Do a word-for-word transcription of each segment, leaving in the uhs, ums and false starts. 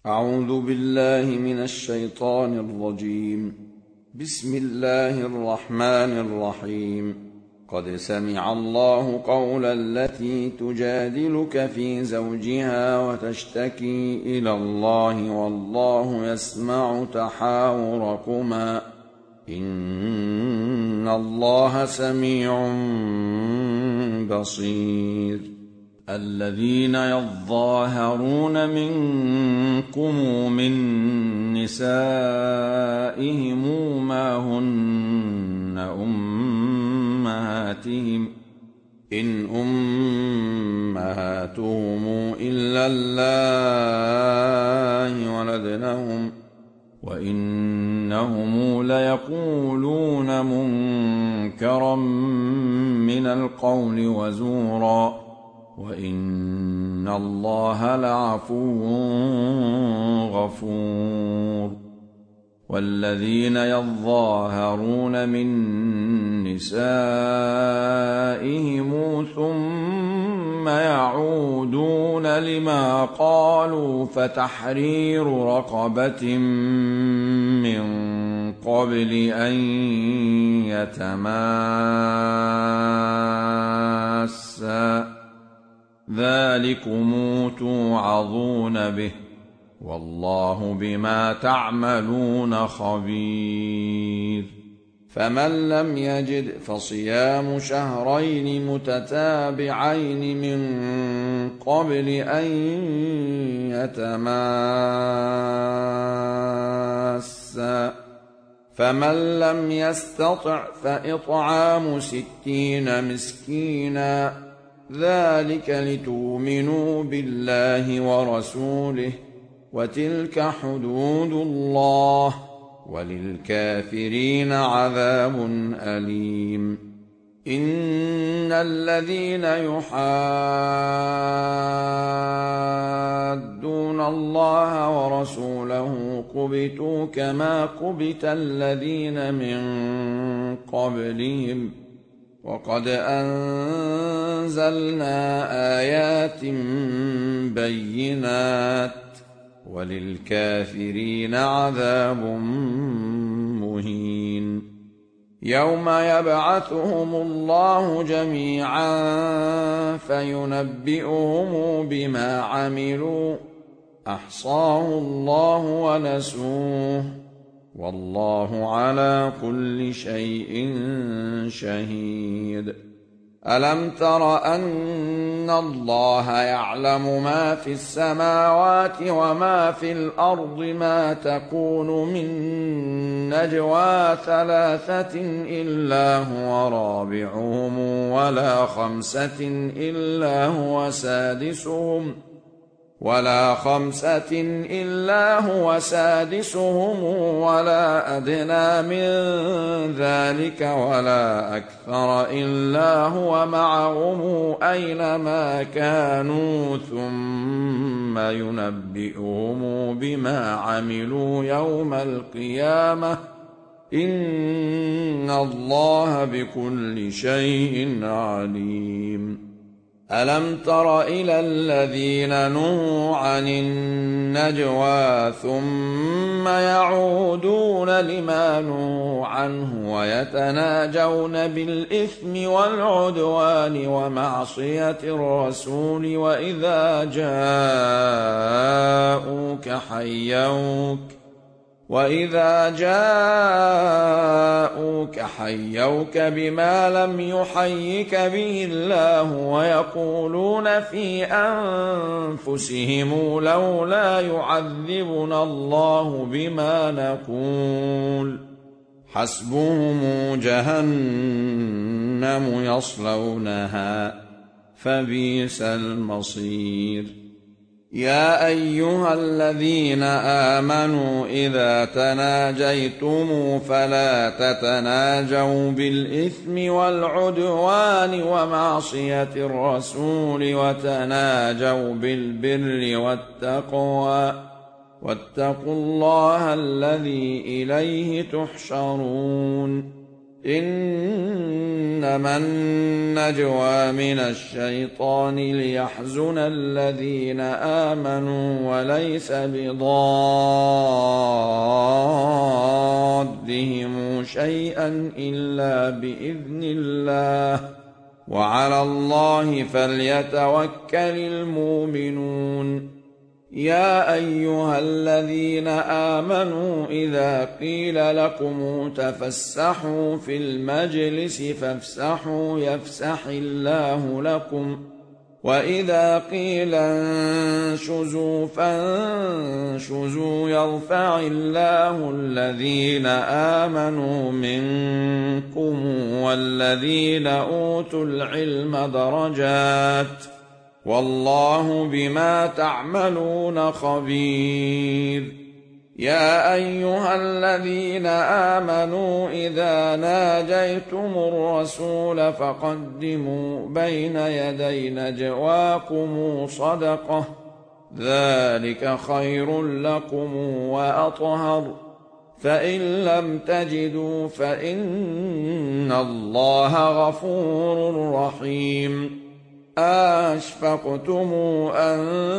أعوذ بالله من الشيطان الرجيم. بسم الله الرحمن الرحيم. قد سمع الله قول التي تجادلك في زوجها وتشتكي إلى الله والله يسمع تحاوركما إن الله سميع بصير. الذين يظاهرون منكم من نسائهم ما هن أمهاتهم إن أمهاتهم إلا الله ولدنهم وإنهم ليقولون منكرا من القول وزورا وإن الله لعفو غفور. والذين يظاهرون من نسائهم ثم يعودون لما قالوا فتحرير رقبة من قبل أن يتماسا ذلكم توعظون به والله بما تعملون خبير. فمن لم يجد فصيام شهرين متتابعين من قبل أن يتماسا فمن لم يستطع فإطعام ستين مسكينا ذلك لتؤمنوا بالله ورسوله وتلك حدود الله وللكافرين عذاب أليم. إن الذين يحادون الله ورسوله كبتوا كما كبت الذين من قبلهم وقد أنزلنا آيات بينات وللكافرين عذاب مهين. يوم يبعثهم الله جميعا فينبئهم بما عملوا أحصاه الله ونسوه والله على كل شيء شهيد. ألم تر أن الله يعلم ما في السماوات وما في الأرض ما تكون من نجوى ثلاثة إلا هو رابعهم ولا خمسة إلا هو سادسهم ولا خمسة إلا هو سادسهم ولا أدنى من ذلك ولا أكثر إلا هو معهم أينما كانوا ثم ينبئهم بما عملوا يوم القيامة إن الله بكل شيء عليم. ألم تر إلى الذين نهوا عن النجوى ثم يعودون لما نهوا عنه ويتناجون بالإثم والعدوان ومعصية الرسول وإذا جاءوك حيوك وإذا جاءوك حيوك بما لم يحيك به الله ويقولون في أنفسهم لولا يعذبنا الله بما نقول حسبهم جهنم يصلونها فبئس المصير. يا أيها الذين آمنوا إذا تناجيتم فلا تتناجوا بالإثم والعدوان ومعصية الرسول وتناجوا بالبر والتقوى واتقوا الله الذي إليه تحشرون. إنما النجوى من الشيطان ليحزن الذين آمنوا وليس بضادهم شيئا إلا بإذن الله وعلى الله فليتوكل المؤمنون. يا أيها الذين آمنوا إذا قيل لكم تفسحوا في المجلس فافسحوا يفسح الله لكم وإذا قيل انشزوا فانشزوا يرفع الله الذين آمنوا منكم والذين أوتوا العلم درجات والله بما تعملون خبير. يا أيها الذين آمنوا إذا ناجيتم الرسول فقدموا بين يدي نجواكم صدقة ذلك خير لكم وأطهر فإن لم تجدوا فإن الله غفور رحيم. أشفقتم أن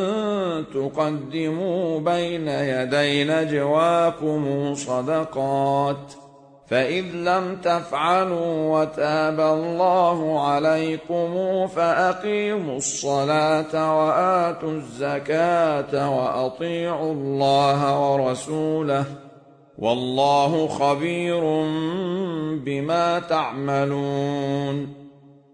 تقدموا بين يدي نجواكم صدقات فإذ لم تفعلوا وتاب الله عليكم فأقيموا الصلاة وآتوا الزكاة وأطيعوا الله ورسوله والله خبير بما تعملون.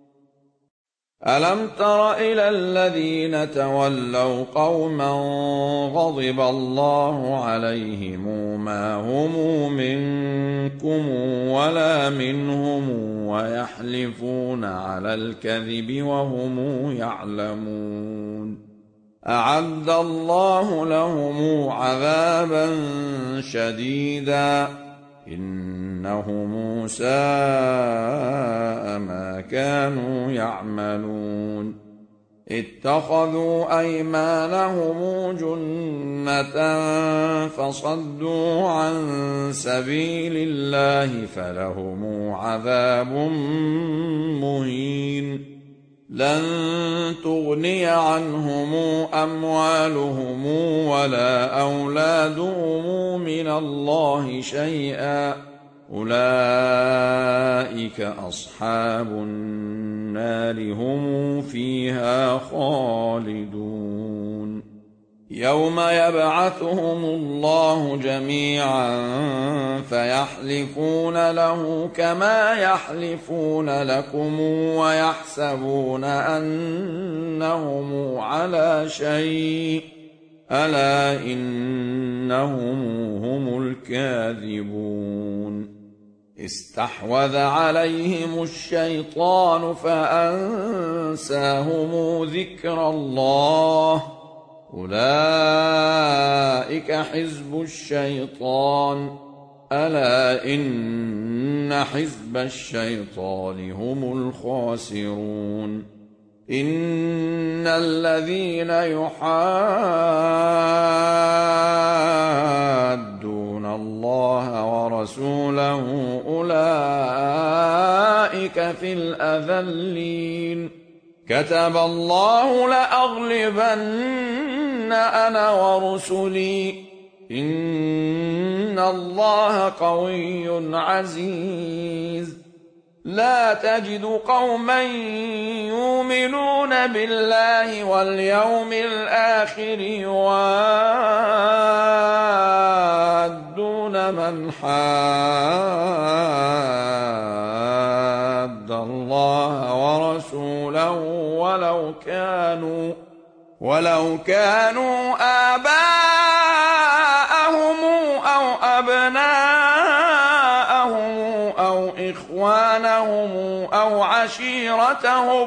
ألم تر إلى الذين تولوا قوما غضب الله عليهم ما هم منكم ولا منهم ويحلفون على الكذب وهم يعلمون أعد الله لهم عذابا شديدا إنهم ساء ما كانوا يعملون. اتخذوا أيمانهم جنة فصدوا عن سبيل الله فلهم عذاب مهين. لن تغني عنهم أموالهم ولا أولادهم من الله شيئا أولئك أصحاب النار هم فيها خالدون. يوم يبعثهم الله جميعا فيحلفون له كما يحلفون لكم ويحسبون أنهم على شيء ألا إنهم هم الكاذبون. استحوذ عليهم الشيطان فأنساهم ذكر الله أولئك حزب الشيطان ألا إن حزب الشيطان هم الخاسرون. إن الذين يحادون الله ورسوله أولئك في الأذلين. كتب الله لأغلبن أنا ورسلي إن الله قوي عزيز. لا تجد قوما يؤمنون بالله واليوم الآخر يوادون من حاد الله ورسوله ولو كانوا ولو كانوا آباءهم أو أبناءهم أو إخوانهم أو عشيرتهم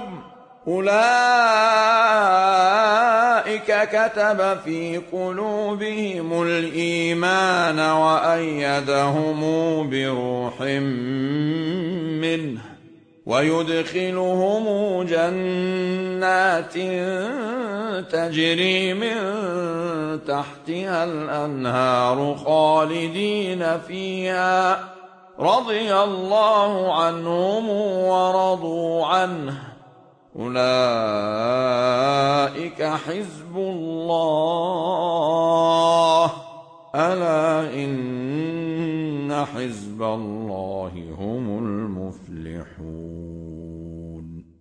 أولئك كتب في قلوبهم الإيمان وأيدهم بروح منه ويدخلهم جنات تجري من تحتها الأنهار خالدين فيها رضي الله عنهم ورضوا عنه أولئك حزب الله ألا إن حزب الله هم المفلحون